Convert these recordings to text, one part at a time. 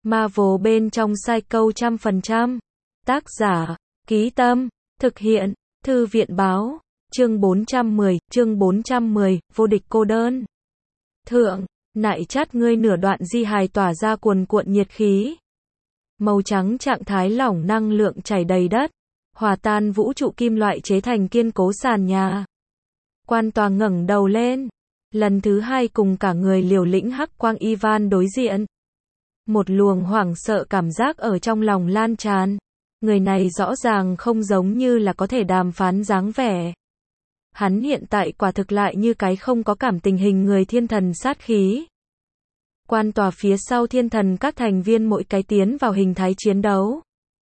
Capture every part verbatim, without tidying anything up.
Marvel bên trong Psycho trăm phần trăm. Tác giả, Ký Tâm, thực hiện, Thư viện Báo, chương bốn trăm mười, chương bốn trăm mười, vô địch cô đơn. Thượng, nại chát ngươi nửa đoạn di hài tỏa ra cuồn cuộn nhiệt khí. Màu trắng trạng thái lỏng năng lượng chảy đầy đất, hòa tan vũ trụ kim loại chế thành kiên cố sàn nhà. Quan tòa ngẩng đầu lên, lần thứ hai cùng cả người liều lĩnh hắc quang Ivan đối diện. Một luồng hoảng sợ cảm giác ở trong lòng lan tràn. Người này rõ ràng không giống như là có thể đàm phán dáng vẻ. Hắn hiện tại quả thực lại như cái không có cảm tình hình người thiên thần sát khí. Quan tòa phía sau thiên thần các thành viên mỗi cái tiến vào hình thái chiến đấu.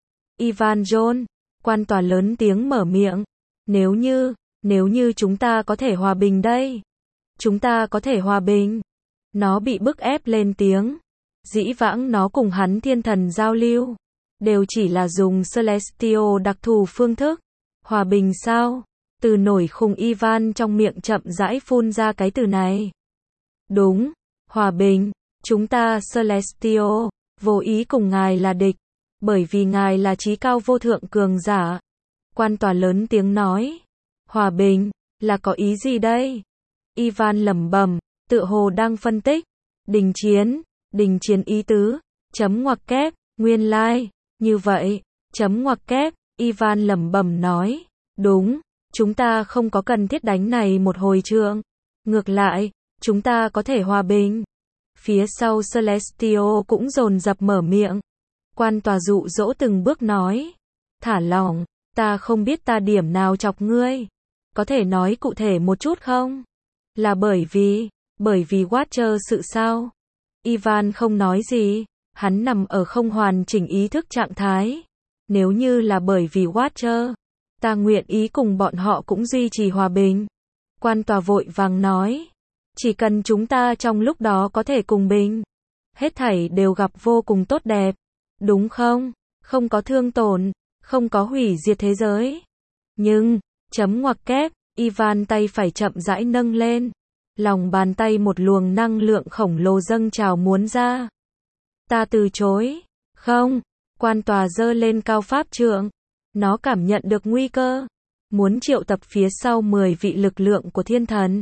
Ivan John, quan tòa lớn tiếng mở miệng. Nếu như, nếu như chúng ta có thể hòa bình đây. Chúng ta có thể hòa bình. Nó bị bức ép lên tiếng. Dĩ vãng nó cùng hắn thiên thần giao lưu. Đều chỉ là dùng Celestial đặc thù phương thức. Hòa bình sao? Từ nổi khùng Ivan trong miệng chậm rãi phun ra cái từ này. Đúng, hòa bình. Chúng ta Celestial, vô ý cùng ngài là địch. Bởi vì ngài là chí cao vô thượng cường giả. Quan tòa lớn tiếng nói. Hòa bình, là có ý gì đây? Ivan lẩm bẩm, tựa hồ đang phân tích. Đình chiến, đình chiến ý tứ, chấm ngoặc kép, nguyên lai, like. Như vậy, chấm ngoặc kép, Ivan lẩm bẩm nói. Đúng, chúng ta không có cần thiết đánh này một hồi trượng. Ngược lại, chúng ta có thể hòa bình. Phía sau Celestial cũng dồn dập mở miệng. Quan tòa dụ dỗ từng bước nói. Thả lỏng, ta không biết ta điểm nào chọc ngươi. Có thể nói cụ thể một chút không? Là bởi vì, bởi vì Watcher sự sao? Ivan không nói gì, hắn nằm ở không hoàn chỉnh ý thức trạng thái. Nếu như là bởi vì Watcher, ta nguyện ý cùng bọn họ cũng duy trì hòa bình. Quan tòa vội vàng nói. Chỉ cần chúng ta trong lúc đó có thể cùng bình. Hết thảy đều gặp vô cùng tốt đẹp. Đúng không? Không có thương tổn, không có hủy diệt thế giới. Nhưng, chấm ngoặc kép, Ivan tay phải chậm rãi nâng lên. Lòng bàn tay một luồng năng lượng khổng lồ dâng trào muốn ra. Ta từ chối. Không, quan tòa giơ lên cao pháp trượng. Nó cảm nhận được nguy cơ. Muốn triệu tập phía sau mười vị lực lượng của thiên thần.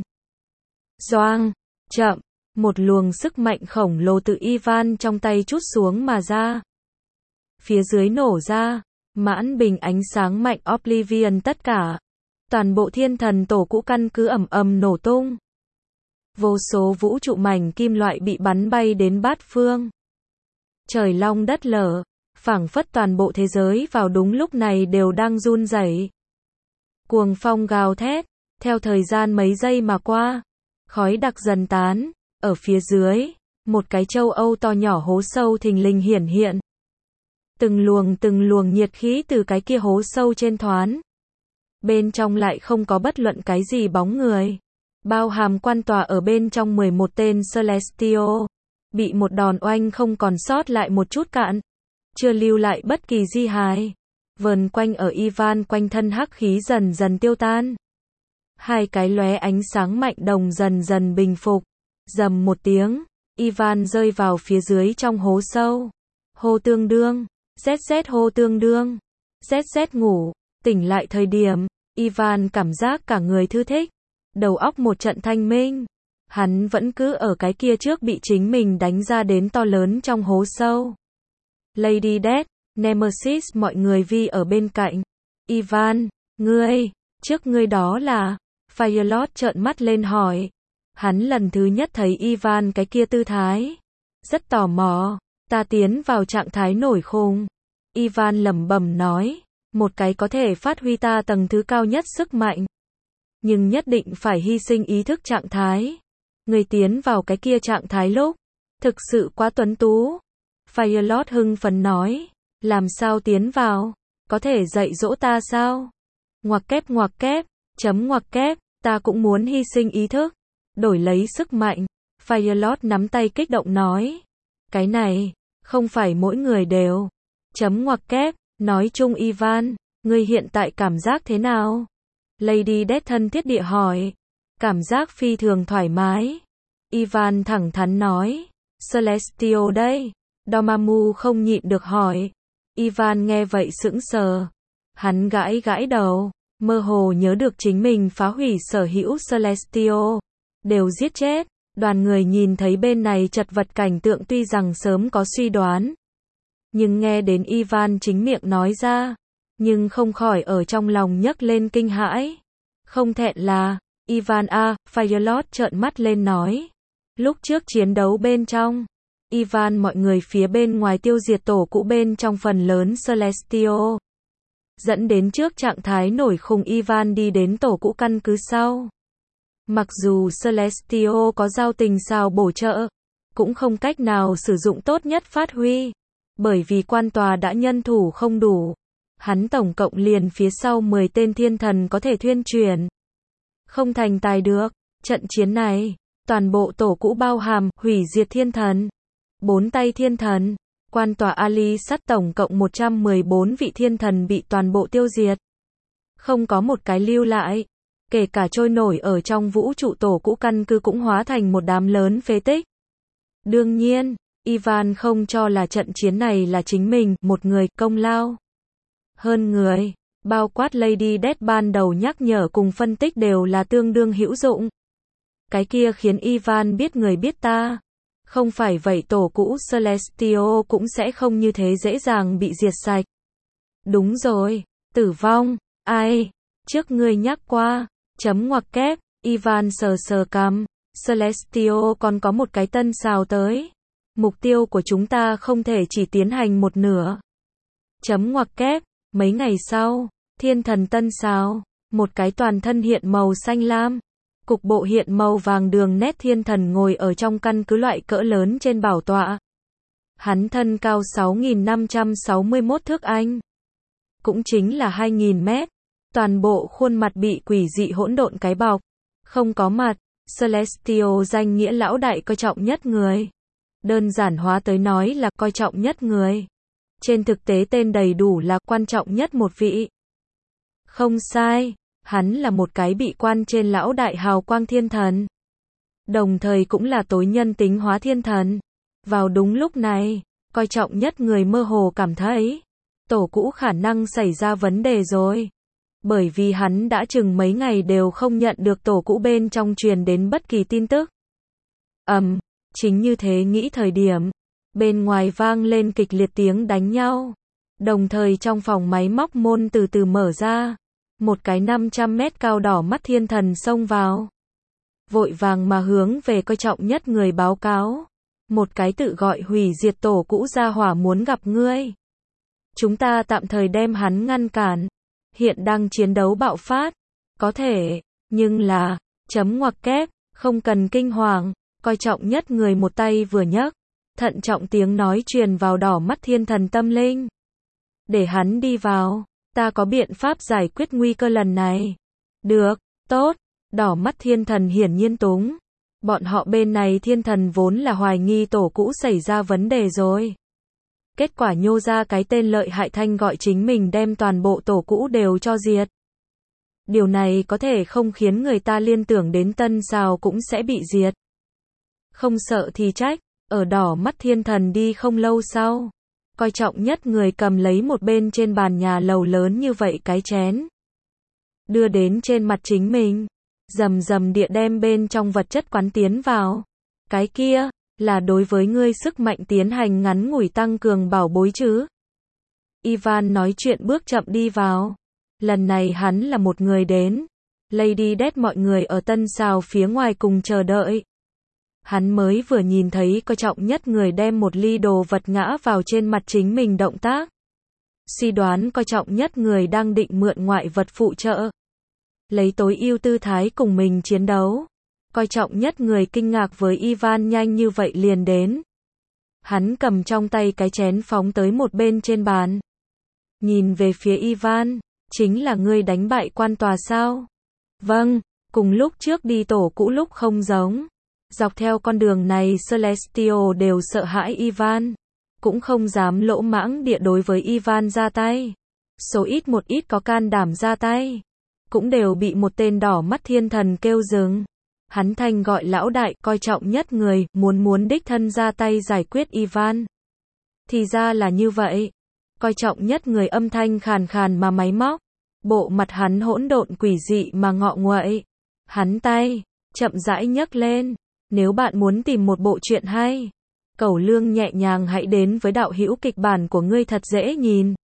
Doang, chậm, một luồng sức mạnh khổng lồ từ Ivan trong tay trút xuống mà ra. Phía dưới nổ ra, mãn bình ánh sáng mạnh Oblivion tất cả. Toàn bộ thiên thần tổ cũ căn cứ ầm ầm nổ tung. Vô số vũ trụ mảnh kim loại bị bắn bay đến bát phương. Trời long đất lở, phảng phất toàn bộ thế giới vào đúng lúc này đều đang run rẩy. Cuồng phong gào thét, theo thời gian mấy giây mà qua. Khói đặc dần tán, ở phía dưới, một cái châu Âu to nhỏ hố sâu thình lình hiển hiện. Từng luồng từng luồng nhiệt khí từ cái kia hố sâu trên thoán. Bên trong lại không có bất luận cái gì bóng người. Bao hàm quan tòa ở bên trong mười một tên Celestial. Bị một đòn oanh không còn sót lại một chút cạn. Chưa lưu lại bất kỳ di hài. Vờn quanh ở Ivan quanh thân hắc khí dần dần tiêu tan. Hai cái lóe ánh sáng mạnh đồng dần dần bình phục. Rầm một tiếng, Ivan rơi vào phía dưới trong hố sâu. Hô tương đương, zét zét hô tương đương, zét zét ngủ, tỉnh lại thời điểm, Ivan cảm giác cả người thư thích, đầu óc một trận thanh minh. Hắn vẫn cứ ở cái kia trước bị chính mình đánh ra đến to lớn trong hố sâu. Lady Death, Nemesis mọi người vi ở bên cạnh. Ivan, ngươi, trước ngươi đó là... Firelord trợn mắt lên hỏi. Hắn lần thứ nhất thấy Ivan cái kia tư thái. Rất tò mò. Ta tiến vào trạng thái nổi khùng. Ivan lẩm bẩm nói. Một cái có thể phát huy ta tầng thứ cao nhất sức mạnh. Nhưng nhất định phải hy sinh ý thức trạng thái. Người tiến vào cái kia trạng thái lúc. Thực sự quá tuấn tú. Firelord hưng phấn nói. Làm sao tiến vào? Có thể dạy dỗ ta sao? Ngoặc kép ngoặc kép. Chấm ngoặc kép. Ta cũng muốn hy sinh ý thức. Đổi lấy sức mạnh. Firelord nắm tay kích động nói. Cái này, không phải mỗi người đều. Chấm ngoặc kép, nói chung Ivan, ngươi hiện tại cảm giác thế nào? Lady Death thân thiết địa hỏi. Cảm giác phi thường thoải mái. Ivan thẳng thắn nói. Celestial đây. Dormammu không nhịn được hỏi. Ivan nghe vậy sững sờ. Hắn gãi gãi đầu, mơ hồ nhớ được chính mình phá hủy sở hữu Celestio, đều giết chết. Đoàn người nhìn thấy bên này chật vật cảnh tượng tuy rằng sớm có suy đoán, nhưng nghe đến Ivan chính miệng nói ra, nhưng không khỏi ở trong lòng nhấc lên kinh hãi. Không thẹn là, Ivan a, Firelord trợn mắt lên nói. Lúc trước chiến đấu bên trong, Ivan mọi người phía bên ngoài tiêu diệt tổ cũ bên trong phần lớn Celestio, dẫn đến trước trạng thái nổi khùng Ivan đi đến tổ cũ căn cứ sau. Mặc dù Celestio có giao tình sao bổ trợ, cũng không cách nào sử dụng tốt nhất phát huy, bởi vì quan tòa đã nhân thủ không đủ. Hắn tổng cộng liền phía sau mười tên thiên thần có thể thuyên chuyển. Không thành tài được. Trận chiến này, toàn bộ tổ cũ bao hàm, hủy diệt thiên thần, bốn tay thiên thần, quan tòa Ali Sắt tổng cộng một trăm mười bốn vị thiên thần bị toàn bộ tiêu diệt. Không có một cái lưu lại. Kể cả trôi nổi ở trong vũ trụ tổ cũ căn cứ cũng hóa thành một đám lớn phế tích. Đương nhiên, Ivan không cho là trận chiến này là chính mình, một người, công lao. Hơn người, bao quát Lady Death ban đầu nhắc nhở cùng phân tích đều là tương đương hữu dụng. Cái kia khiến Ivan biết người biết ta. Không phải vậy tổ cũ Celestio cũng sẽ không như thế dễ dàng bị diệt sạch. Đúng rồi, tử vong, ai? Trước ngươi nhắc qua, chấm ngoặc kép, Ivan sờ sờ cằm, Celestio còn có một cái tân sao tới. Mục tiêu của chúng ta không thể chỉ tiến hành một nửa. Chấm ngoặc kép, mấy ngày sau, thiên thần tân sao, một cái toàn thân hiện màu xanh lam, cục bộ hiện màu vàng đường nét thiên thần ngồi ở trong căn cứ loại cỡ lớn trên bảo tọa. Hắn thân cao sáu nghìn năm trăm sáu mươi mốt thước Anh, cũng chính là hai nghìn mét. Toàn bộ khuôn mặt bị quỷ dị hỗn độn cái bọc, không có mặt. Celestio danh nghĩa lão đại coi trọng nhất người. Đơn giản hóa tới nói là coi trọng nhất người. Trên thực tế tên đầy đủ là quan trọng nhất một vị. Không sai, hắn là một cái bị quan trên lão đại hào quang thiên thần. Đồng thời cũng là tối nhân tính hóa thiên thần. Vào đúng lúc này, coi trọng nhất người mơ hồ cảm thấy tổ cũ khả năng xảy ra vấn đề rồi. Bởi vì hắn đã chừng mấy ngày đều không nhận được tổ cũ bên trong truyền đến bất kỳ tin tức. Ầm, um, chính như thế nghĩ thời điểm, bên ngoài vang lên kịch liệt tiếng đánh nhau. Đồng thời trong phòng máy móc môn từ từ mở ra, một cái năm trăm mét cao đỏ mắt thiên thần xông vào. Vội vàng mà hướng về coi trọng nhất người báo cáo. Một cái tự gọi hủy diệt tổ cũ gia hỏa muốn gặp ngươi. Chúng ta tạm thời đem hắn ngăn cản. Hiện đang chiến đấu bạo phát. Có thể, nhưng là, chấm ngoặc kép, không cần kinh hoàng, coi trọng nhất người một tay vừa nhấc. Thận trọng tiếng nói truyền vào đỏ mắt thiên thần tâm linh. Để hắn đi vào, ta có biện pháp giải quyết nguy cơ lần này. Được, tốt, đỏ mắt thiên thần hiển nhiên túng. Bọn họ bên này thiên thần vốn là hoài nghi tổ cũ xảy ra vấn đề rồi. Kết quả nhô ra cái tên lợi hại thanh gọi chính mình đem toàn bộ tổ cũ đều cho diệt. Điều này có thể không khiến người ta liên tưởng đến tân sao cũng sẽ bị diệt. Không sợ thì trách, ở đỏ mắt thiên thần đi không lâu sau. Coi trọng nhất người cầm lấy một bên trên bàn nhà lầu lớn như vậy cái chén. Đưa đến trên mặt chính mình. Rầm rầm địa đem bên trong vật chất quán tiến vào. Cái kia, là đối với ngươi sức mạnh tiến hành ngắn ngủi tăng cường bảo bối chứ. Ivan nói chuyện bước chậm đi vào. Lần này hắn là một người đến. Lady Death mọi người ở tân sao phía ngoài cùng chờ đợi. Hắn mới vừa nhìn thấy coi trọng nhất người đem một ly đồ vật ngã vào trên mặt chính mình động tác. Suy đoán coi trọng nhất người đang định mượn ngoại vật phụ trợ. Lấy tối ưu tư thái cùng mình chiến đấu. Coi trọng nhất người kinh ngạc với Ivan nhanh như vậy liền đến. Hắn cầm trong tay cái chén phóng tới một bên trên bàn. Nhìn về phía Ivan, chính là ngươi đánh bại quan tòa sao? Vâng, cùng lúc trước đi tổ cũ lúc không giống. Dọc theo con đường này Celestio đều sợ hãi Ivan. Cũng không dám lỗ mãng địa đối với Ivan ra tay. Số ít một ít có can đảm ra tay. Cũng đều bị một tên đỏ mắt thiên thần kêu dừng. Hắn thanh gọi lão đại coi trọng nhất người, muốn muốn đích thân ra tay giải quyết Ivan. Thì ra là như vậy. Coi trọng nhất người âm thanh khàn khàn mà máy móc. Bộ mặt hắn hỗn độn quỷ dị mà ngọ nguậy. Hắn tay, chậm rãi nhấc lên. Nếu bạn muốn tìm một bộ truyện hay, Cẩu Lương nhẹ nhàng hãy đến với đạo hữu kịch bản của ngươi thật dễ nhìn.